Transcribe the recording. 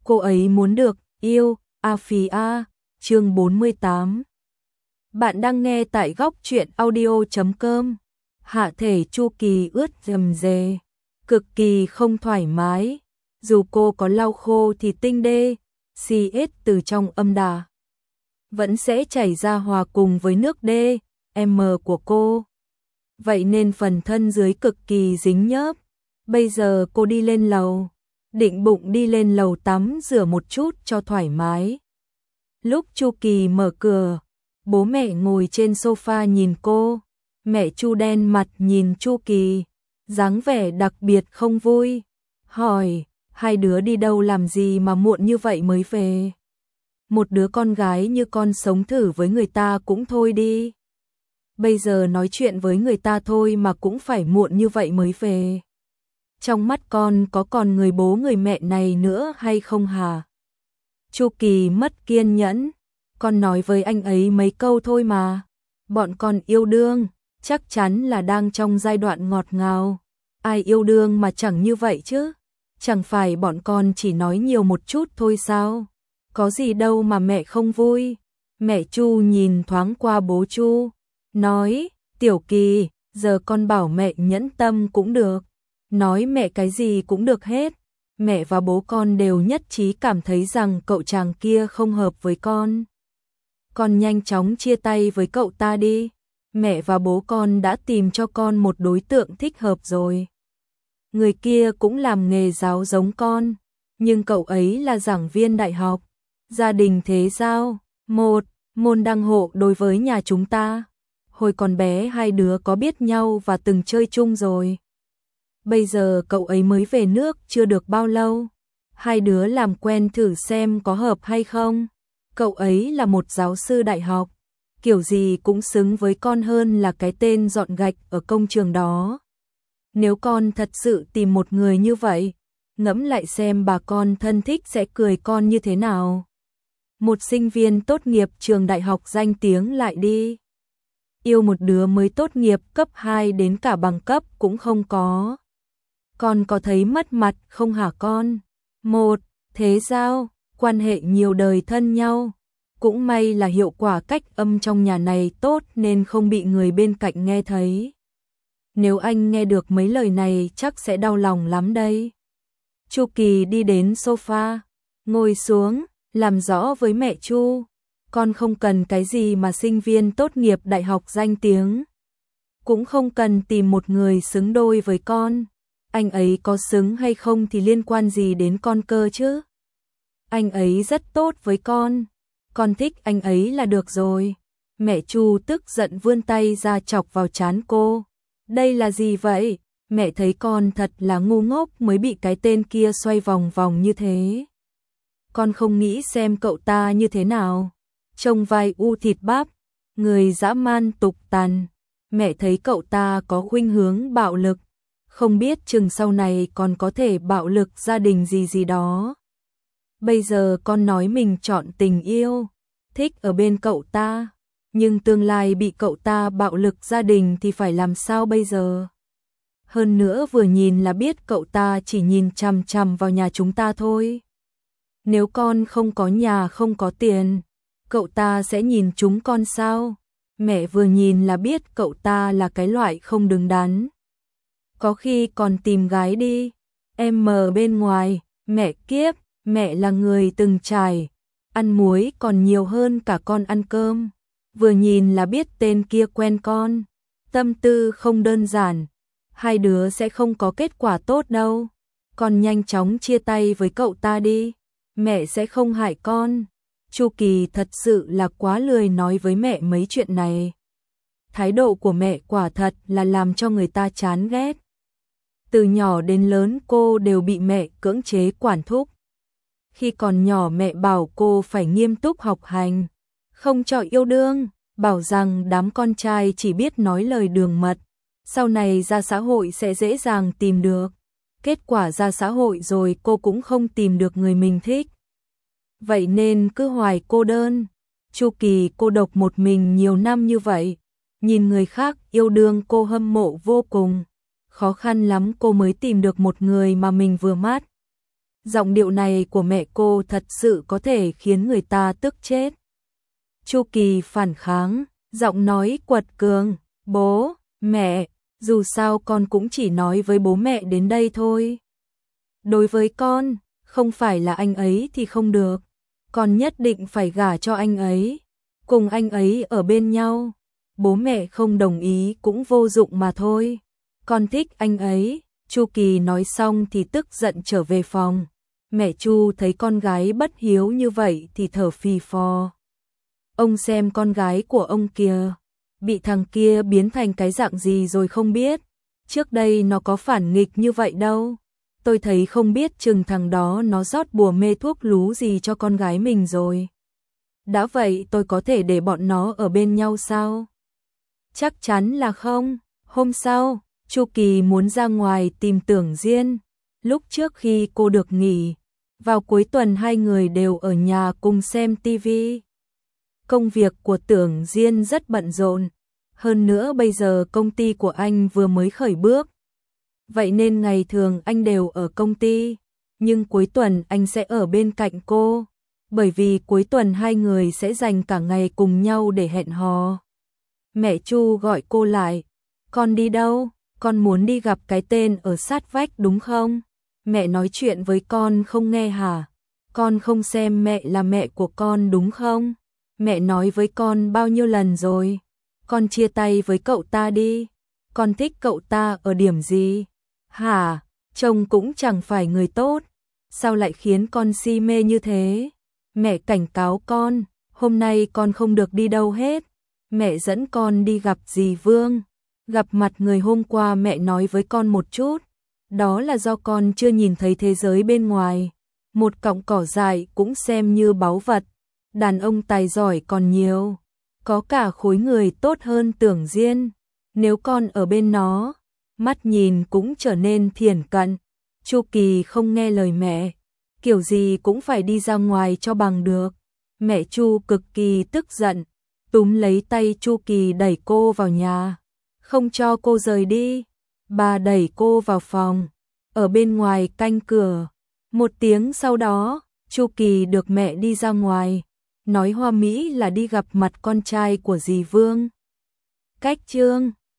cô ấy muốn được yêu, a phí a, chương 48. Bạn đang nghe tại góc truyện audio.com. Hạ thể Chu Kỳ ướt rầm rề, cực kỳ không thoải mái. Dù cô có lau khô thì tinh đê, CS từ trong âm đà vẫn sẽ chảy ra hòa cùng với nước đê, M của cô. Vậy nên phần thân dưới cực kỳ dính nhớp. Bây giờ cô đi lên lầu, định bụng đi lên lầu tắm rửa một chút cho thoải mái. Lúc Chu Kỳ mở cửa, bố mẹ ngồi trên sofa nhìn cô. Mẹ Chu đen mặt nhìn Chu Kỳ, dáng vẻ đặc biệt không vui, hỏi: hai đứa đi đâu làm gì mà muộn như vậy mới về? Một đứa con gái như con sống thử với người ta cũng thôi đi. Bây giờ nói chuyện với người ta thôi mà cũng phải muộn như vậy mới về. Trong mắt con có còn người bố người mẹ này nữa hay không hả? Chu Kỳ mất kiên nhẫn, con nói với anh ấy mấy câu thôi mà. Bọn con yêu đương, chắc chắn là đang trong giai đoạn ngọt ngào. Ai yêu đương mà chẳng như vậy chứ? Chẳng phải bọn con chỉ nói nhiều một chút thôi sao? Có gì đâu mà mẹ không vui. Mẹ Chu nhìn thoáng qua bố Chu, nói: Tiểu Kỳ, giờ con bảo mẹ nhẫn tâm cũng được. Nói mẹ cái gì cũng được hết. Mẹ và bố con đều nhất trí cảm thấy rằng cậu chàng kia không hợp với con. Con nhanh chóng chia tay với cậu ta đi. Mẹ và bố con đã tìm cho con một đối tượng thích hợp rồi. Người kia cũng làm nghề giáo giống con, nhưng cậu ấy là giảng viên đại học. Gia đình thế sao? Một môn đăng hộ đối với nhà chúng ta. Hồi còn bé hai đứa có biết nhau và từng chơi chung rồi. Bây giờ cậu ấy mới về nước chưa được bao lâu. Hai đứa làm quen thử xem có hợp hay không. Cậu ấy là một giáo sư đại học, kiểu gì cũng xứng với con hơn là cái tên dọn gạch ở công trường đó. Nếu con thật sự tìm một người như vậy, ngẫm lại xem bà con thân thích sẽ cười con như thế nào. Một sinh viên tốt nghiệp trường đại học danh tiếng lại đi yêu một đứa mới tốt nghiệp cấp 2 đến cả bằng cấp cũng không có. Con có thấy mất mặt không hả con? Một, thế sao? Quan hệ nhiều đời thân nhau. Cũng may là hiệu quả cách âm trong nhà này tốt nên không bị người bên cạnh nghe thấy. Nếu anh nghe được mấy lời này chắc sẽ đau lòng lắm đây. Chu Kỳ đi đến sofa, ngồi xuống, làm rõ với mẹ Chu. Con không cần cái gì mà sinh viên tốt nghiệp đại học danh tiếng. Cũng không cần tìm một người xứng đôi với con. Anh ấy có xứng hay không thì liên quan gì đến con cơ chứ? Anh ấy rất tốt với con thích anh ấy là được rồi. Mẹ Chu tức giận vươn tay ra chọc vào trán cô. Đây là gì vậy? Mẹ thấy con thật là ngu ngốc mới bị cái tên kia xoay vòng vòng như thế. Con không nghĩ xem cậu ta như thế nào. Trông vai u thịt bắp, người dã man tục tằn. Mẹ thấy cậu ta có khuynh hướng bạo lực. Không biết chừng sau này còn có thể bạo lực gia đình gì gì đó. Bây giờ con nói mình chọn tình yêu, thích ở bên cậu ta, nhưng tương lai bị cậu ta bạo lực gia đình thì phải làm sao bây giờ? Hơn nữa vừa nhìn là biết cậu ta chỉ nhìn chằm chằm vào nhà chúng ta thôi. Nếu con không có nhà không có tiền, cậu ta sẽ nhìn chúng con sao? Mẹ vừa nhìn là biết cậu ta là cái loại không đứng đắn. Có khi còn tìm gái đi. Em mờ bên ngoài, mẹ kiếp, mẹ là người từng trải, ăn muối còn nhiều hơn cả con ăn cơm. Vừa nhìn là biết tên kia quen con, tâm tư không đơn giản, hai đứa sẽ không có kết quả tốt đâu. Con nhanh chóng chia tay với cậu ta đi, mẹ sẽ không hại con. Chu Kỳ thật sự là quá lười nói với mẹ mấy chuyện này. Thái độ của mẹ quả thật là làm cho người ta chán ghét. Từ nhỏ đến lớn cô đều bị mẹ cưỡng chế quản thúc. Khi còn nhỏ mẹ bảo cô phải nghiêm túc học hành, không cho yêu đương, bảo rằng đám con trai chỉ biết nói lời đường mật, sau này ra xã hội sẽ dễ dàng tìm được. Kết quả ra xã hội rồi cô cũng không tìm được người mình thích. Vậy nên cứ hoài cô đơn. Chu Kỳ cô độc một mình nhiều năm như vậy, nhìn người khác yêu đương cô hâm mộ vô cùng. Khó khăn lắm cô mới tìm được một người mà mình vừa mắt. Giọng điệu này của mẹ cô thật sự có thể khiến người ta tức chết. Chu Kỳ phản kháng, giọng nói quật cường, bố, mẹ, dù sao con cũng chỉ nói với bố mẹ đến đây thôi. Đối với con, không phải là anh ấy thì không được, con nhất định phải gả cho anh ấy, cùng anh ấy ở bên nhau. Bố mẹ không đồng ý cũng vô dụng mà thôi. Con thích anh ấy. Chu Kỳ nói xong thì tức giận trở về phòng. Mẹ Chu thấy con gái bất hiếu như vậy thì thở phì phò. Ông xem con gái của ông kìa, bị thằng kia biến thành cái dạng gì rồi không biết. Trước đây nó có phản nghịch như vậy đâu. Tôi thấy không biết chừng thằng đó nó rót bùa mê thuốc lú gì cho con gái mình rồi. Đã vậy tôi có thể để bọn nó ở bên nhau sao? Chắc chắn là không. Hôm sau, Chu Kỳ muốn ra ngoài tìm Tưởng Diên. Lúc trước khi cô được nghỉ, vào cuối tuần hai người đều ở nhà cùng xem tivi. Công việc của Tưởng Diên rất bận rộn. Hơn nữa bây giờ công ty của anh vừa mới khởi bước. Vậy nên ngày thường anh đều ở công ty, nhưng cuối tuần anh sẽ ở bên cạnh cô. Bởi vì cuối tuần hai người sẽ dành cả ngày cùng nhau để hẹn hò. Mẹ Chu gọi cô lại. Con đi đâu? Con muốn đi gặp cái tên ở sát vách đúng không? Mẹ nói chuyện với con không nghe hả? Con không xem mẹ là mẹ của con đúng không? Mẹ nói với con bao nhiêu lần rồi? Con chia tay với cậu ta đi. Con thích cậu ta ở điểm gì? Hả? Chồng cũng chẳng phải người tốt. Sao lại khiến con si mê như thế? Mẹ cảnh cáo con, hôm nay con không được đi đâu hết. Mẹ dẫn con đi gặp dì Vương. Gặp mặt người hôm qua mẹ nói với con một chút. Đó là do con chưa nhìn thấy thế giới bên ngoài. Một cọng cỏ dại cũng xem như báu vật. Đàn ông tài giỏi còn nhiều. Có cả khối người tốt hơn Tưởng Diên. Nếu con ở bên nó, mắt nhìn cũng trở nên thiển cận. Chu Kỳ không nghe lời mẹ. Kiểu gì cũng phải đi ra ngoài cho bằng được. Mẹ Chu cực kỳ tức giận. Túm lấy tay Chu Kỳ đẩy cô vào nhà. Không cho cô rời đi. Bà đẩy cô vào phòng. Ở bên ngoài canh cửa. Một tiếng sau đó, Chu Kỳ được mẹ đi ra ngoài. Nói hoa mỹ là đi gặp mặt con trai của dì Vương. Cách chương